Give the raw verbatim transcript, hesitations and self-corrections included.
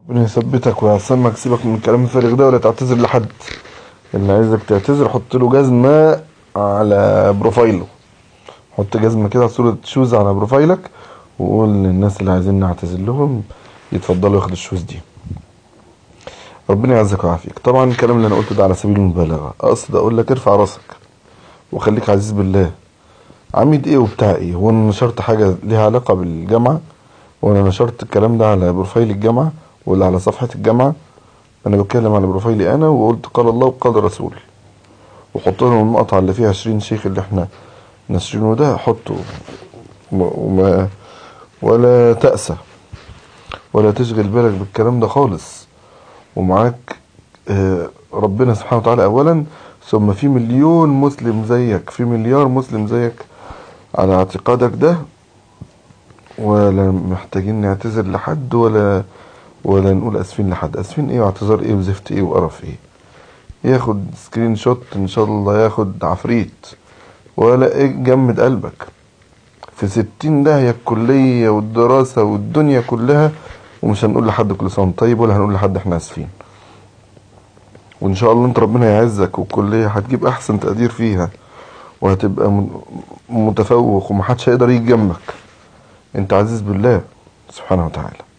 ربنا يثبتك ويعصمك. سيبك من الكلام الفارغ ده ولا تعتذر لحد. اللي عايزك تعتذر حط له جزمة على بروفايله. حط جزمة كده صورة شوز على بروفايلك وقول للناس اللي عايزين نعتذر لهم يتفضلوا ياخدوا الشوز دي. ربنا يعزك ويعافيك. طبعا الكلام اللي انا قلته ده على سبيل المبالغة، اقصد اقول لك ارفع راسك وخليك عزيز بالله. عميد ايه وبتاع ايه؟ هو انا نشرت حاجة ليها علاقة بالجامعة؟ وانا نشرت الكلام ده على بروفايل الجامعة ولا على صفحة الجامعة؟ انا بتكلم على بروفايلي انا وقلت قال الله وقال رسول، وحط لهم المقطع اللي فيه عشرين شيخ اللي احنا ناشرينه ده حطه. وما ولا تأسى ولا تشغل بالك بالكلام ده خالص. ومعاك آه، ربنا سبحانه وتعالى اولا، ثم في مليون مسلم زيك، في مليار مسلم زيك على اعتقادك ده. ولا محتاجين نعتذر لحد ولا ولا نقول اسفين لحد. اسفين ايه واعتذار ايه وزفت ايه وقرف ايه؟ ياخد سكرين شوت ان شاء الله ياخد عفريت. ولا ايه جمد قلبك في ستين داهية الكلية والدراسة والدنيا كلها، ومش هنقول لحد كل سنة طيب ولا هنقول لحد احنا اسفين. وان شاء الله انت ربنا يعزك والكلية هتجيب احسن تقدير فيها وهتبقى متفوق ومحدش هيقدر يجي جنبك. انت عزيز بالله سبحانه وتعالى.